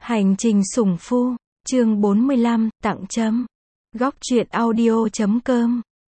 Hành trình sủng phu, chương 45, tặng châm. Góc truyện audio.com.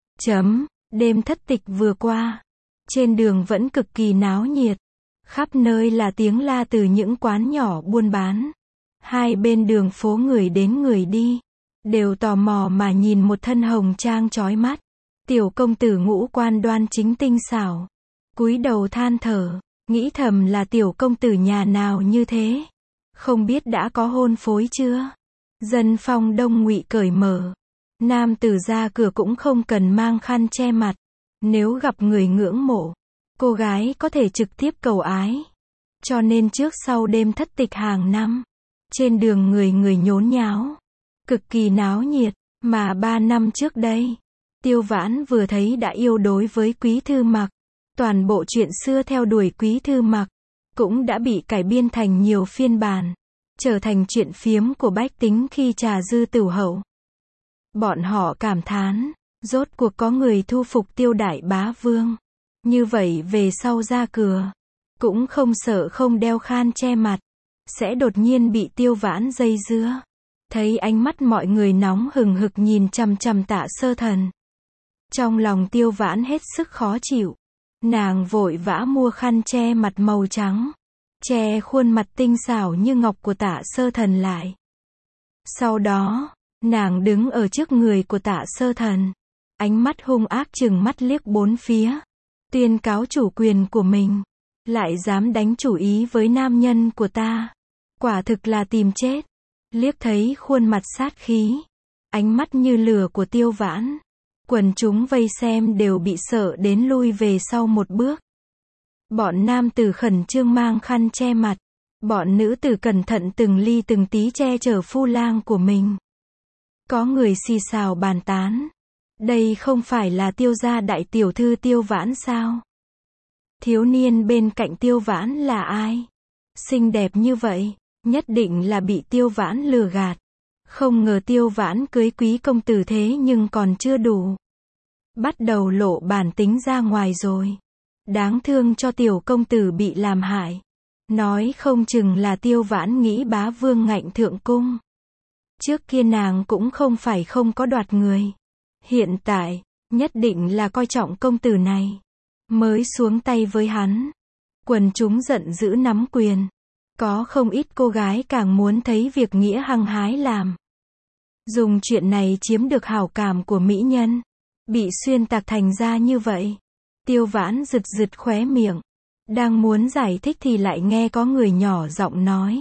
Đêm thất tịch vừa qua. Trên đường vẫn cực kỳ náo nhiệt. Khắp nơi là tiếng la từ những quán nhỏ buôn bán. Hai bên đường phố người đến người đi. Đều tò mò mà nhìn một thân hồng trang chói mắt. Tiểu công tử ngũ quan đoan chính tinh xảo. Cúi đầu than thở, nghĩ thầm là tiểu công tử nhà nào như thế. Không biết đã có hôn phối chưa? Dân phong đông ngụy cởi mở. Nam tử ra cửa cũng không cần mang khăn che mặt. Nếu gặp người ngưỡng mộ, cô gái có thể trực tiếp cầu ái. Cho nên trước sau đêm thất tịch hàng năm, trên đường người người nhốn nháo, cực kỳ náo nhiệt. Mà 3 năm trước đây, Tiêu Vãn vừa thấy đã yêu đối với Quý Thư Mặc. Toàn bộ chuyện xưa theo đuổi Quý Thư Mặc cũng đã bị cải biên thành nhiều phiên bản, trở thành chuyện phiếm của bách tính khi trà dư tửu hậu. Bọn họ cảm thán, rốt cuộc có người thu phục Tiêu đại bá vương. Như vậy về sau ra cửa, cũng không sợ không đeo khăn che mặt, sẽ đột nhiên bị Tiêu Vãn dây dưa. Thấy ánh mắt mọi người nóng hừng hực nhìn chằm chằm Tạ Sơ Thần. Trong lòng Tiêu Vãn hết sức khó chịu. Nàng vội vã mua khăn che mặt màu trắng, che khuôn mặt tinh xảo như ngọc của Tạ Sơ Thần lại. Sau đó, nàng đứng ở trước người của Tạ Sơ Thần, ánh mắt hung ác trừng mắt liếc bốn phía, tuyên cáo chủ quyền của mình, lại dám đánh chủ ý với nam nhân của ta, quả thực là tìm chết. Liếc thấy khuôn mặt sát khí, ánh mắt như lửa của Tiêu Vãn, quần chúng vây xem đều bị sợ đến lui về sau một bước. Bọn nam tử khẩn trương mang khăn che mặt, bọn nữ tử cẩn thận từng ly từng tí che chở phu lang của mình. Có người xì xào bàn tán, đây không phải là Tiêu gia đại tiểu thư Tiêu Vãn sao? Thiếu niên bên cạnh Tiêu Vãn là ai? Xinh đẹp như vậy, nhất định là bị Tiêu Vãn lừa gạt. Không ngờ Tiêu Vãn cưới quý công tử thế nhưng còn chưa đủ. Bắt đầu lộ bản tính ra ngoài rồi. Đáng thương cho tiểu công tử bị làm hại. Nói không chừng là Tiêu Vãn nghĩ bá vương ngạnh thượng cung. Trước kia nàng cũng không phải không có đoạt người. Hiện tại, nhất định là coi trọng công tử này. Mới xuống tay với hắn. Quần chúng giận dữ nắm quyền. Có không ít cô gái càng muốn thấy việc nghĩa hăng hái làm. Dùng chuyện này chiếm được hảo cảm của mỹ nhân. Bị xuyên tạc thành ra như vậy. Tiêu Vãn rực rực khóe miệng. Đang muốn giải thích thì lại nghe có người nhỏ giọng nói.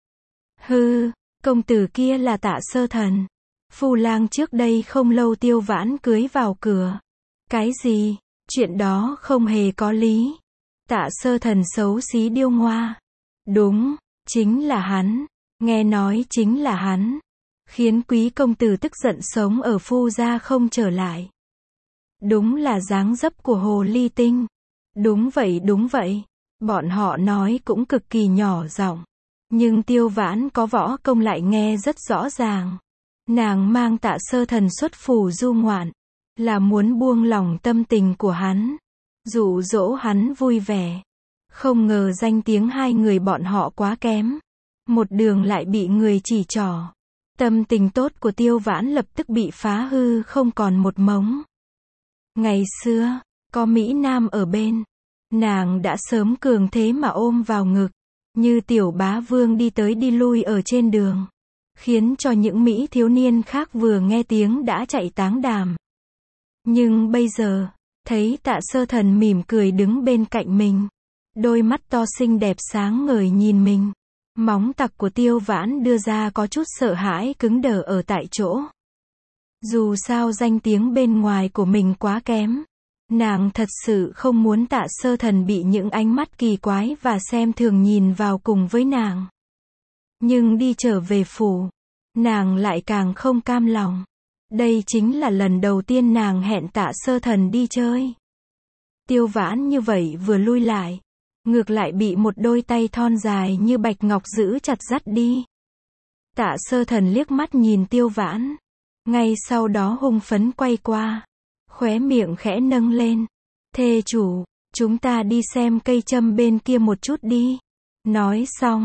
Hư, công tử kia là Tạ Sơ Thần. Phu lang trước đây không lâu Tiêu Vãn cưới vào cửa. Cái gì? Chuyện đó không hề có lý. Tạ Sơ Thần xấu xí điêu ngoa. Đúng, chính là hắn. Nghe nói chính là hắn. Khiến quý công tử tức giận sống ở phu gia không trở lại. Đúng là dáng dấp của hồ ly tinh. Đúng vậy. Bọn họ nói cũng cực kỳ nhỏ giọng. Nhưng Tiêu Vãn có võ công lại nghe rất rõ ràng. Nàng mang Tạ Sơ Thần xuất phủ du ngoạn. Là muốn buông lỏng tâm tình của hắn. Dụ dỗ hắn vui vẻ. Không ngờ danh tiếng hai người bọn họ quá kém. Một đường lại bị người chỉ trỏ. Tâm tình tốt của Tiêu Vãn lập tức bị phá hư không còn một mống. Ngày xưa, có Mỹ Nam ở bên. Nàng đã sớm cường thế mà ôm vào ngực. Như tiểu bá vương đi tới đi lui ở trên đường. Khiến cho những Mỹ thiếu niên khác vừa nghe tiếng đã chạy táng đàm. Nhưng bây giờ, thấy Tạ Sơ Thần mỉm cười đứng bên cạnh mình. Đôi mắt to xinh đẹp sáng ngời nhìn mình. Móng tặc của Tiêu Vãn đưa ra có chút sợ hãi cứng đờ ở tại chỗ. Dù sao danh tiếng bên ngoài của mình quá kém. Nàng thật sự không muốn Tạ Sơ Thần bị những ánh mắt kỳ quái và xem thường nhìn vào cùng với nàng. Nhưng đi trở về phủ, nàng lại càng không cam lòng. Đây chính là lần đầu tiên nàng hẹn Tạ Sơ Thần đi chơi. Tiêu Vãn như vậy vừa lui lại. Ngược lại bị một đôi tay thon dài như bạch ngọc giữ chặt dắt đi. Tạ Sơ Thần liếc mắt nhìn Tiêu Vãn. Ngay sau đó hung phấn quay qua. Khóe miệng khẽ nâng lên. Thê chủ, chúng ta đi xem cây châm bên kia một chút đi. Nói xong,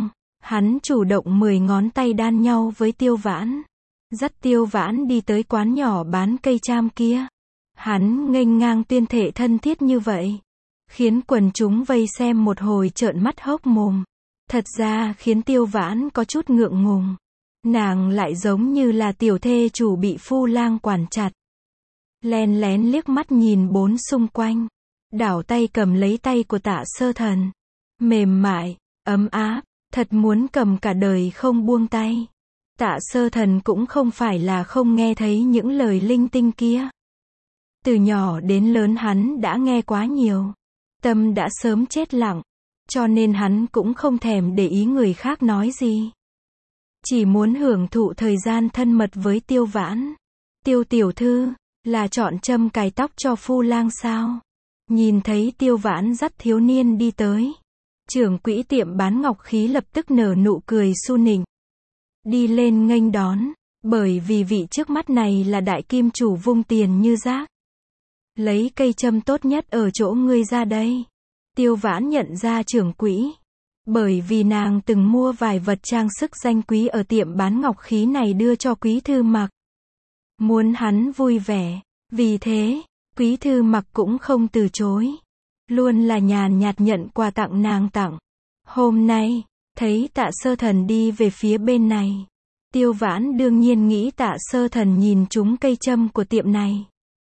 Hắn chủ động 10 ngón tay đan nhau với Tiêu Vãn. Dắt Tiêu Vãn đi tới quán nhỏ bán cây cham kia. Hắn nghênh ngang tuyên thệ thân thiết như vậy, khiến quần chúng vây xem một hồi trợn mắt hốc mồm. Thật ra khiến Tiêu Vãn có chút ngượng ngùng. Nàng lại giống như là tiểu thê chủ bị phu lang quản chặt. Len lén liếc mắt nhìn bốn xung quanh. Đảo tay cầm lấy tay của Tạ Sơ Thần. Mềm mại, ấm áp, thật muốn cầm cả đời không buông tay. Tạ Sơ Thần cũng không phải là không nghe thấy những lời linh tinh kia. Từ nhỏ đến lớn hắn đã nghe quá nhiều. Tâm đã sớm chết lặng. Cho nên hắn cũng không thèm để ý người khác nói gì. Chỉ muốn hưởng thụ thời gian thân mật với Tiêu Vãn. Tiêu tiểu thư, là chọn châm cài tóc cho phu lang sao? Nhìn thấy Tiêu Vãn dắt thiếu niên đi tới. Trưởng quỹ tiệm bán ngọc khí lập tức nở nụ cười su nịnh. Đi lên nghênh đón, bởi vì vị trước mắt này là đại kim chủ vung tiền như rác. Lấy cây châm tốt nhất ở chỗ ngươi ra đây. Tiêu Vãn nhận ra trưởng quỹ. Bởi vì nàng từng mua vài vật trang sức danh quý ở tiệm bán ngọc khí này đưa cho Quý Thư Mặc. Muốn hắn vui vẻ. Vì thế, Quý Thư Mặc cũng không từ chối. Luôn là nhàn nhạt nhận quà tặng nàng tặng. Hôm nay, thấy Tạ Sơ Thần đi về phía bên này. Tiêu Vãn đương nhiên nghĩ Tạ Sơ Thần nhìn trúng cây châm của tiệm này.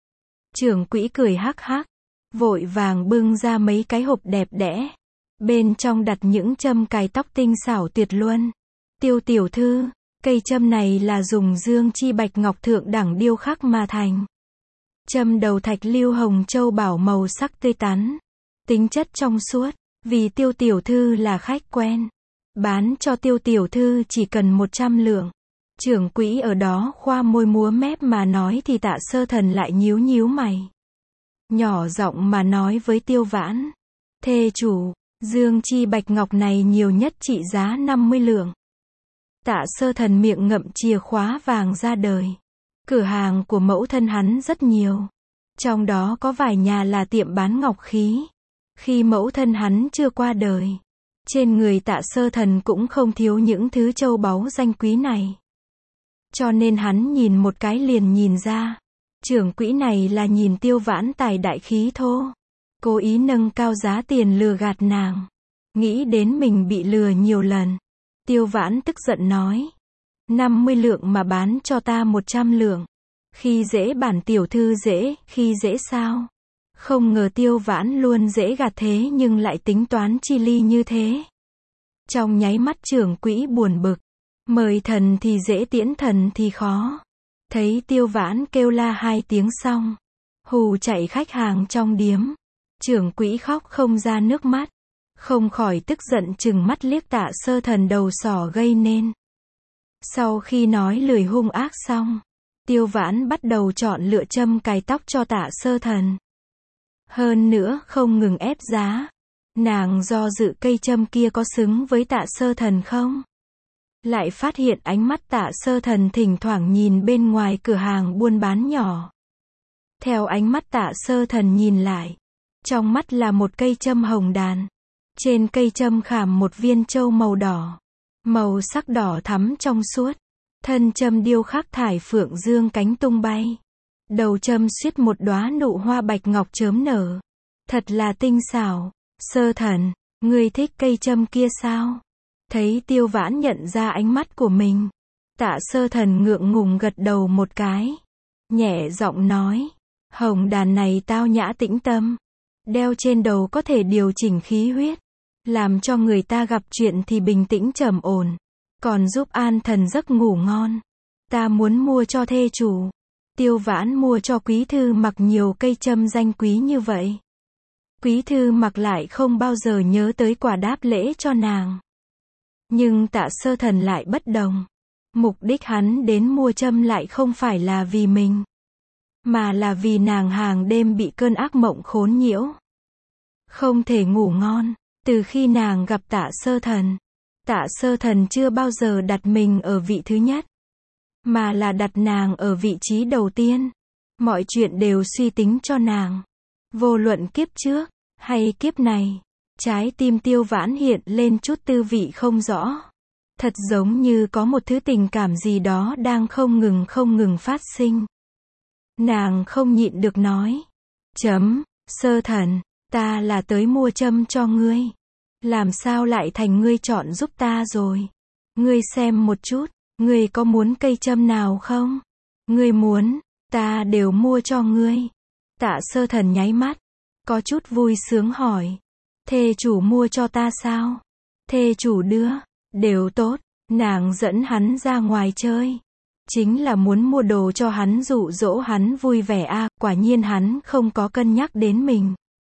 Trưởng quỹ cười hắc hắc. Vội vàng bưng ra mấy cái hộp đẹp đẽ. Bên trong đặt những châm cài tóc tinh xảo tuyệt luân. Tiêu tiểu thư, cây châm này là dùng dương chi bạch ngọc thượng đẳng điêu khắc mà thành. Châm đầu thạch lưu hồng châu bảo màu sắc tươi tắn. Tính chất trong suốt, vì Tiêu tiểu thư là khách quen. Bán cho Tiêu tiểu thư chỉ cần 100 lượng. Trưởng quỹ ở đó khoa môi múa mép mà nói thì Tạ Sơ Thần lại nhíu nhíu mày. Nhỏ giọng mà nói với Tiêu Vãn. Thê chủ, dương chi bạch ngọc này nhiều nhất trị giá 50 lượng. Tạ Sơ Thần miệng ngậm chìa khóa vàng ra đời. Cửa hàng của mẫu thân hắn rất nhiều. Trong đó có vài nhà là tiệm bán ngọc khí. Khi mẫu thân hắn chưa qua đời, trên người Tạ Sơ Thần cũng không thiếu những thứ châu báu danh quý này. Cho nên hắn nhìn một cái liền nhìn ra. Trưởng quỹ này là nhìn Tiêu Vãn tài đại khí thô. Cố ý nâng cao giá tiền lừa gạt nàng. Nghĩ đến mình bị lừa nhiều lần. Tiêu Vãn tức giận nói. 50 lượng mà bán cho ta 100 lượng. Khi dễ bản tiểu thư dễ, khi dễ sao? Không ngờ Tiêu Vãn luôn dễ gạt thế nhưng lại tính toán chi ly như thế. Trong nháy mắt trưởng quỹ buồn bực. Mời thần thì dễ tiễn thần thì khó. Thấy Tiêu Vãn kêu la 2 tiếng xong. Hù chạy khách hàng trong điếm. Trưởng quỹ khóc không ra nước mắt. Không khỏi tức giận chừng mắt liếc Tạ Sơ Thần đầu sỏ gây nên. Sau khi nói lời hung ác xong, Tiêu Vãn bắt đầu chọn lựa châm cài tóc cho Tạ Sơ Thần. Hơn nữa không ngừng ép giá. Nàng do dự cây châm kia có xứng với Tạ Sơ Thần không? Lại phát hiện ánh mắt Tạ Sơ Thần thỉnh thoảng nhìn bên ngoài cửa hàng buôn bán nhỏ. Theo ánh mắt Tạ Sơ Thần nhìn lại, trong mắt là một cây châm hồng đàn. Trên cây châm khảm một viên châu màu đỏ. Màu sắc đỏ thắm trong suốt. Thân châm điêu khắc thải phượng dương cánh tung bay. Đầu châm suýt một đóa nụ hoa bạch ngọc chớm nở. Thật là tinh xảo. Sơ Thần, ngươi thích cây châm kia sao? Thấy Tiêu Vãn nhận ra ánh mắt của mình. Tạ Sơ Thần ngượng ngùng gật đầu một cái. Nhẹ giọng nói. Hồng đàn này tao nhã tĩnh tâm. Đeo trên đầu có thể điều chỉnh khí huyết. Làm cho người ta gặp chuyện thì bình tĩnh trầm ổn. Còn giúp an thần giấc ngủ ngon. Ta muốn mua cho thê chủ. Tiêu Vãn mua cho Quý Thư Mặc nhiều cây châm danh quý như vậy. Quý Thư Mặc lại không bao giờ nhớ tới quả đáp lễ cho nàng. Nhưng Tạ Sơ Thần lại bất đồng. Mục đích hắn đến mua châm lại không phải là vì mình, mà là vì nàng hàng đêm bị cơn ác mộng khốn nhiễu. Không thể ngủ ngon. Từ khi nàng gặp Tạ Sơ Thần, Tạ Sơ Thần chưa bao giờ đặt mình ở vị thứ nhất, mà là đặt nàng ở vị trí đầu tiên. Mọi chuyện đều suy tính cho nàng. Vô luận kiếp trước, hay kiếp này. Trái tim Tiêu Vãn hiện lên chút tư vị không rõ. Thật giống như có một thứ tình cảm gì đó đang không ngừng phát sinh. Nàng không nhịn được nói. Sơ thần, ta là tới mua châm cho ngươi. Làm sao lại thành ngươi chọn giúp ta rồi? Ngươi xem một chút, ngươi có muốn cây châm nào không? Ngươi muốn, ta đều mua cho ngươi. Tạ Sơ Thần nháy mắt, có chút vui sướng hỏi. Thê chủ mua cho ta sao? Thê chủ đưa, đều tốt, nàng dẫn hắn ra ngoài chơi. Chính là muốn mua đồ cho hắn dụ dỗ hắn vui vẻ a, quả nhiên hắn không có cân nhắc đến mình.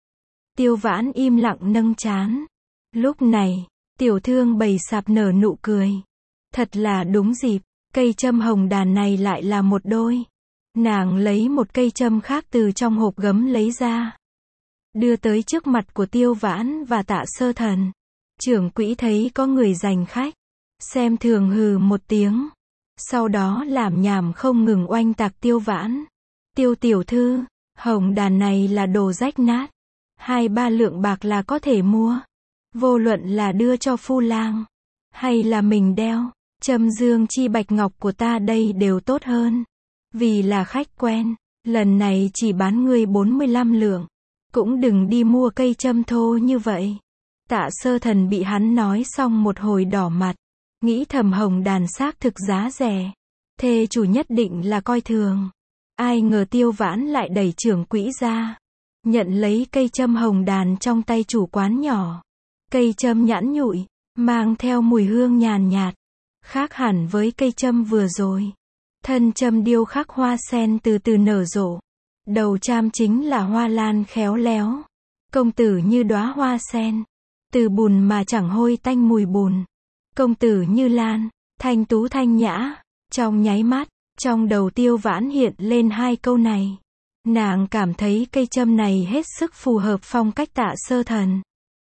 Tiêu Vãn im lặng nâng trán. Lúc này, tiểu thương bầy sạp nở nụ cười. Thật là đúng dịp, cây châm hồng đàn này lại là một đôi. Nàng lấy một cây châm khác từ trong hộp gấm lấy ra. Đưa tới trước mặt của Tiêu Vãn và Tạ Sơ Thần. Trưởng quỹ thấy có người giành khách. Xem thường hừ một tiếng. Sau đó làm nhảm không ngừng oanh tạc Tiêu Vãn. Tiêu tiểu thư, hồng đàn này là đồ rách nát. 2-3 lượng bạc là có thể mua. Vô luận là đưa cho phu lang, hay là mình đeo, châm dương chi bạch ngọc của ta đây đều tốt hơn. Vì là khách quen, lần này chỉ bán ngươi 45 lượng. Cũng đừng đi mua cây châm thô như vậy. Tạ Sơ Thần bị hắn nói xong một hồi đỏ mặt. Nghĩ thầm hồng đàn xác thực giá rẻ. Thê chủ nhất định là coi thường. Ai ngờ Tiêu Vãn lại đẩy trưởng quỹ ra. Nhận lấy cây châm hồng đàn trong tay chủ quán nhỏ. Cây châm nhẵn nhụi, mang theo mùi hương nhàn nhạt. Khác hẳn với cây châm vừa rồi. Thân châm điêu khắc hoa sen từ từ nở rộ. Đầu cham chính là hoa lan khéo léo. Công tử như đóa hoa sen. Từ bùn mà chẳng hôi tanh mùi bùn. Công tử như lan, thanh tú thanh nhã. Trong nháy mắt, trong đầu Tiêu Vãn hiện lên 2 câu này. Nàng cảm thấy cây châm này hết sức phù hợp phong cách Tạ Sơ Thần.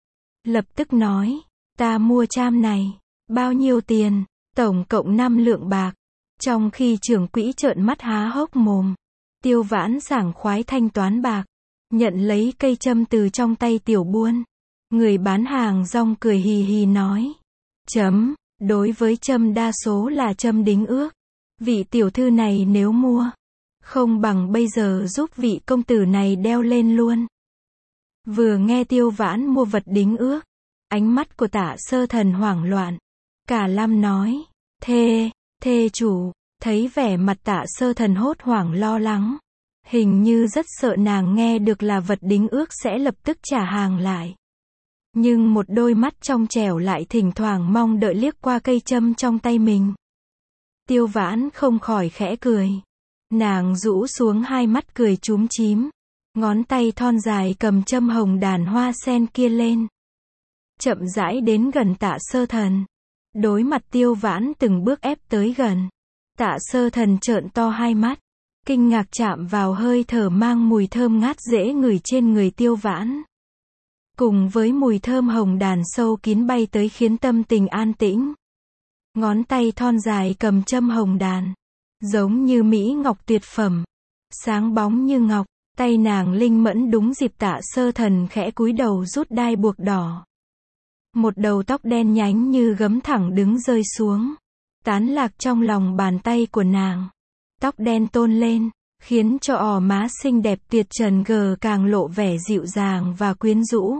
Lập tức nói, ta mua cham này, bao nhiêu tiền? Tổng cộng 5 lượng bạc. Trong khi trưởng quỹ trợn mắt há hốc mồm, Tiêu Vãn sảng khoái thanh toán bạc, nhận lấy cây châm từ trong tay tiểu buôn. Người bán hàng rong cười hì hì nói, đối với châm đa số là châm đính ước. Vị tiểu thư này nếu mua, không bằng bây giờ giúp vị công tử này đeo lên luôn. Vừa nghe Tiêu Vãn mua vật đính ước, ánh mắt của Tạ Sơ Thần hoảng loạn. Cả Lam nói, thê chủ, thấy vẻ mặt Tạ Sơ Thần hốt hoảng lo lắng. Hình như rất sợ nàng nghe được là vật đính ước sẽ lập tức trả hàng lại. Nhưng một đôi mắt trong trẻo lại thỉnh thoảng mong đợi liếc qua cây châm trong tay mình. Tiêu Vãn không khỏi khẽ cười. Nàng rũ xuống 2 mắt cười chúm chím. Ngón tay thon dài cầm châm hồng đàn hoa sen kia lên. Chậm rãi đến gần Tạ Sơ Thần. Đối mặt Tiêu Vãn từng bước ép tới gần. Tạ Sơ Thần trợn to 2 mắt. Kinh ngạc chạm vào hơi thở mang mùi thơm ngát dễ ngửi trên người Tiêu Vãn. Cùng với mùi thơm hồng đàn sâu kín bay tới khiến tâm tình an tĩnh. Ngón tay thon dài cầm châm hồng đàn. Giống như mỹ ngọc tuyệt phẩm. Sáng bóng như ngọc. Tay nàng linh mẫn đúng dịp Tạ Sơ Thần khẽ cúi đầu rút đai buộc đỏ. Một đầu tóc đen nhánh như gấm thẳng đứng rơi xuống. Tán lạc trong lòng bàn tay của nàng. Tóc đen tôn lên, khiến cho ỏ má xinh đẹp tuyệt trần gờ càng lộ vẻ dịu dàng và quyến rũ.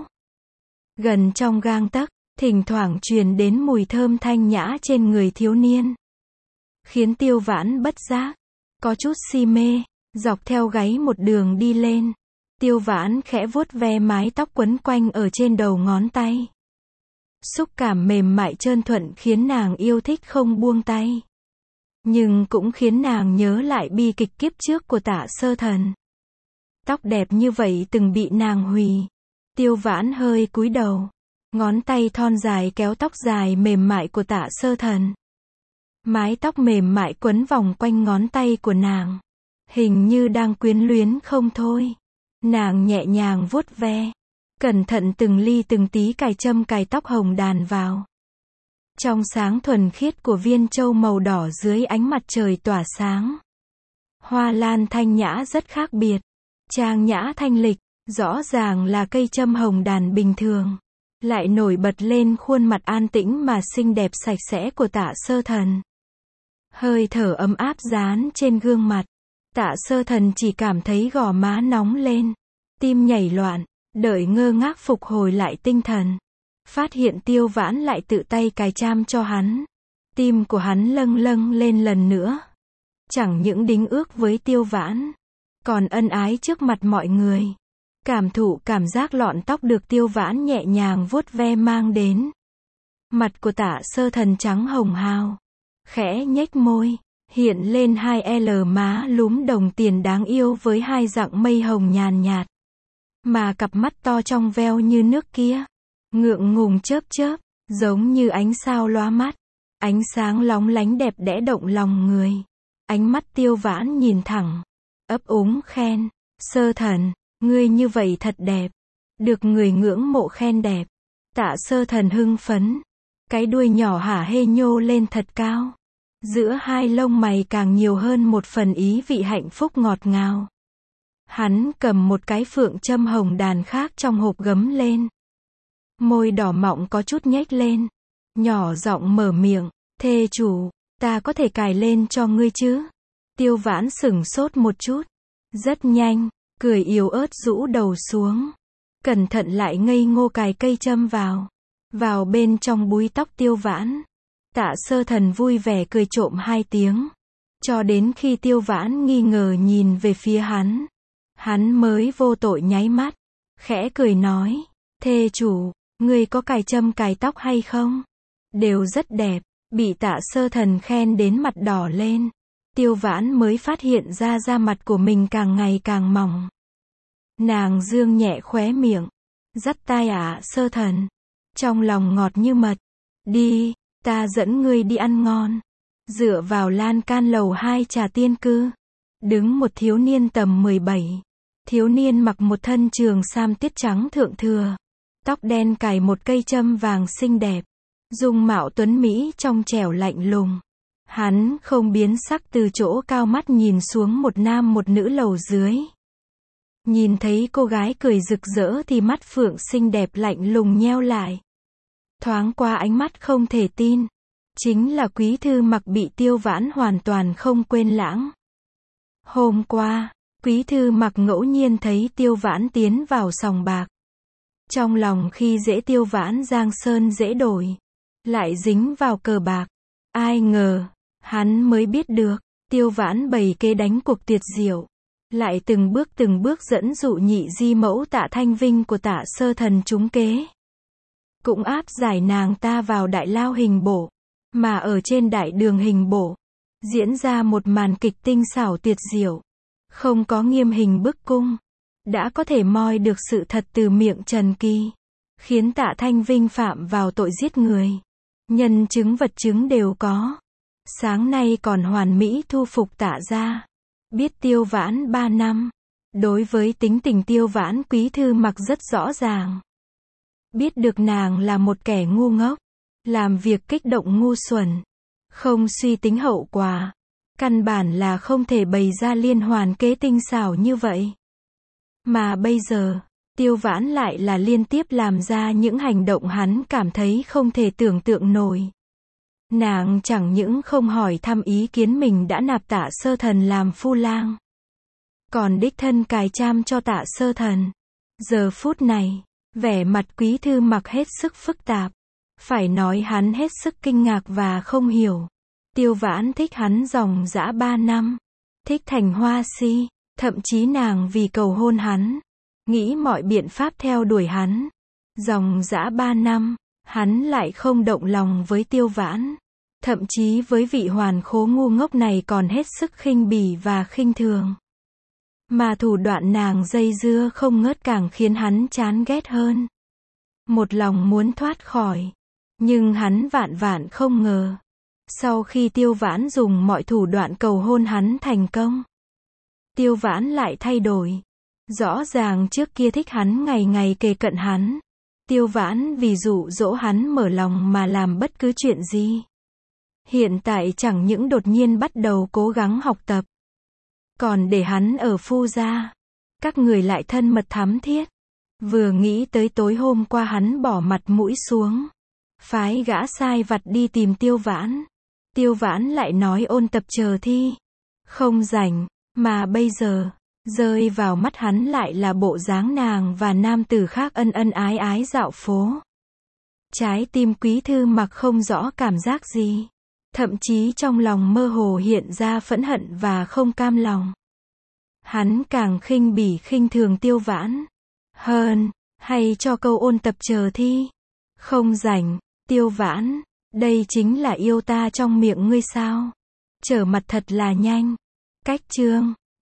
Gần trong gang tấc, thỉnh thoảng truyền đến mùi thơm thanh nhã trên người thiếu niên. Khiến Tiêu Vãn bất giác, có chút si mê, dọc theo gáy một đường đi lên. Tiêu Vãn khẽ vuốt ve mái tóc quấn quanh ở trên đầu ngón tay. Xúc cảm mềm mại trơn thuận khiến nàng yêu thích không buông tay. Nhưng cũng khiến nàng nhớ lại bi kịch kiếp trước của Tạ Sơ Thần. Tóc đẹp như vậy từng bị nàng hủy. Tiêu Vãn hơi cúi đầu. Ngón tay thon dài kéo tóc dài mềm mại của Tạ Sơ Thần. Mái tóc mềm mại quấn vòng quanh ngón tay của nàng. Hình như đang quyến luyến không thôi. Nàng nhẹ nhàng vuốt ve. Cẩn thận từng ly từng tí cài châm cài tóc hồng đàn vào. Trong sáng thuần khiết của viên châu màu đỏ dưới ánh mặt trời tỏa sáng. Hoa lan thanh nhã rất khác biệt. Trang nhã thanh lịch, rõ ràng là cây châm hồng đàn bình thường. lại nổi bật lên khuôn mặt an tĩnh mà xinh đẹp sạch sẽ của Tạ Sơ Thần. Hơi thở ấm áp dán trên gương mặt. Tạ Sơ Thần chỉ cảm thấy gò má nóng lên, tim nhảy loạn, đợi ngơ ngác phục hồi lại tinh thần. Phát hiện Tiêu Vãn lại tự tay cài cham cho hắn. Tim của hắn lâng lâng lên lần nữa. Chẳng những đính ước với Tiêu Vãn, còn ân ái trước mặt mọi người. Cảm thụ cảm giác lọn tóc được Tiêu Vãn nhẹ nhàng vuốt ve mang đến. Mặt của Tạ Sơ Thần trắng hồng hào, khẽ nhếch môi, hiện lên hai L má lúm đồng tiền đáng yêu với hai dặng mây hồng nhàn nhạt. Mà cặp mắt to trong veo như nước kia, ngượng ngùng chớp chớp, giống như ánh sao lóa mắt. Ánh sáng lóng lánh đẹp đẽ động lòng người. Ánh mắt Tiêu Vãn nhìn thẳng, ấp úng khen, Sơ Thần, ngươi như vậy thật đẹp. Được người ngưỡng mộ khen đẹp. Tạ Sơ Thần hưng phấn, cái đuôi nhỏ hả hê nhô lên thật cao. Giữa hai lông mày càng nhiều hơn một phần ý vị hạnh phúc ngọt ngào. Hắn cầm một cái phượng châm hồng đàn khác trong hộp gấm lên. Môi đỏ mọng có chút nhếch lên. Nhỏ giọng mở miệng, thê chủ, ta có thể cài lên cho ngươi chứ? Tiêu Vãn sửng sốt một chút. Rất nhanh, cười yếu ớt rũ đầu xuống. Cẩn thận lại ngây ngô cài cây châm vào. Vào bên trong búi tóc Tiêu Vãn. Tạ Sơ Thần vui vẻ cười trộm hai tiếng. Cho đến khi Tiêu Vãn nghi ngờ nhìn về phía hắn. Hắn mới vô tội nháy mắt. Khẽ cười nói, thê chủ, ngươi có cài châm cài tóc hay không? Đều rất đẹp. Bị Tạ Sơ Thần khen đến mặt đỏ lên. Tiêu Vãn mới phát hiện ra da mặt của mình càng ngày càng mỏng. Nàng dương nhẹ khóe miệng. Dắt tai Sơ Thần. Trong lòng ngọt như mật. Đi, ta dẫn ngươi đi ăn ngon. Dựa vào lan can lầu 2 Trà Tiên Cư. Đứng một thiếu niên tầm 17. Thiếu niên mặc một thân trường sam tiết trắng thượng thừa. Tóc đen cài một cây châm vàng xinh đẹp. Dung mạo tuấn Mỹ trong trẻo lạnh lùng. Hắn không biến sắc từ chỗ cao mắt nhìn xuống một nam một nữ lầu dưới. Nhìn thấy cô gái cười rực rỡ thì mắt phượng xinh đẹp lạnh lùng nheo lại. Thoáng qua ánh mắt không thể tin. Chính là Quý Thư Mặc bị Tiêu Vãn hoàn toàn không quên lãng. Hôm qua, Quý Thư Mặc ngẫu nhiên thấy Tiêu Vãn tiến vào sòng bạc. Trong lòng khi dễ Tiêu Vãn giang sơn dễ đổi. Lại dính vào cờ bạc. Ai ngờ, hắn mới biết được, Tiêu Vãn bày kế đánh cuộc tuyệt diệu. Lại từng bước dẫn dụ nhị di mẫu Tạ Thanh Vinh của Tạ Sơ Thần trúng kế. Cũng áp giải nàng ta vào đại lao hình bổ. Mà ở trên đại đường hình bổ, diễn ra một màn kịch tinh xảo tuyệt diệu. Không có nghiêm hình bức cung. Đã có thể moi được sự thật từ miệng Trần Kỳ. Khiến Tạ Thanh Vinh phạm vào tội giết người. Nhân chứng vật chứng đều có. Sáng nay còn hoàn mỹ thu phục Tạ gia. Biết Tiêu Vãn 3 năm. Đối với tính tình Tiêu Vãn Quý Thư Mặc rất rõ ràng. Biết được nàng là một kẻ ngu ngốc. Làm việc kích động ngu xuẩn. Không suy tính hậu quả. Căn bản là không thể bày ra liên hoàn kế tinh xảo như vậy. Mà bây giờ, Tiêu Vãn lại là liên tiếp làm ra những hành động hắn cảm thấy không thể tưởng tượng nổi. Nàng chẳng những không hỏi thăm ý kiến mình đã nạp Tạ Sơ Thần làm phu lang. Còn đích thân cài cham cho Tạ Sơ Thần. Giờ phút này, vẻ mặt Quý Thư Mặc hết sức phức tạp. Phải nói hắn hết sức kinh ngạc và không hiểu. Tiêu Vãn thích hắn dòng dã 3 năm. Thích thành hoa si. Thậm chí nàng vì cầu hôn hắn. Nghĩ mọi biện pháp theo đuổi hắn. Dòng dã 3 năm. Hắn lại không động lòng với Tiêu Vãn. Thậm chí với vị hoàn khố ngu ngốc này còn hết sức khinh bỉ và khinh thường. Mà thủ đoạn nàng dây dưa không ngớt càng khiến hắn chán ghét hơn. Một lòng muốn thoát khỏi. Nhưng hắn vạn không ngờ. Sau khi Tiêu Vãn dùng mọi thủ đoạn cầu hôn hắn thành công. Tiêu Vãn lại thay đổi. Rõ ràng trước kia thích hắn ngày ngày kề cận hắn. Tiêu Vãn vì dụ dỗ hắn mở lòng mà làm bất cứ chuyện gì. Hiện tại chẳng những đột nhiên bắt đầu cố gắng học tập. Còn để hắn ở phu gia. Các người lại thân mật thắm thiết. Vừa nghĩ tới tối hôm qua hắn bỏ mặt mũi xuống, phái gã sai vặt đi tìm Tiêu Vãn. Tiêu Vãn lại nói ôn tập chờ thi, không rảnh, mà bây giờ, rơi vào mắt hắn lại là bộ dáng nàng và nam tử khác ân ân ái ái dạo phố. Trái tim Quý Thư Mặc không rõ cảm giác gì, thậm chí trong lòng mơ hồ hiện ra phẫn hận và không cam lòng. Hắn càng khinh bỉ khinh thường Tiêu Vãn hơn, hay cho câu ôn tập chờ thi, không rảnh. Tiêu Vãn, đây chính là yêu ta trong miệng ngươi sao? Trở mặt thật là nhanh. Cách chương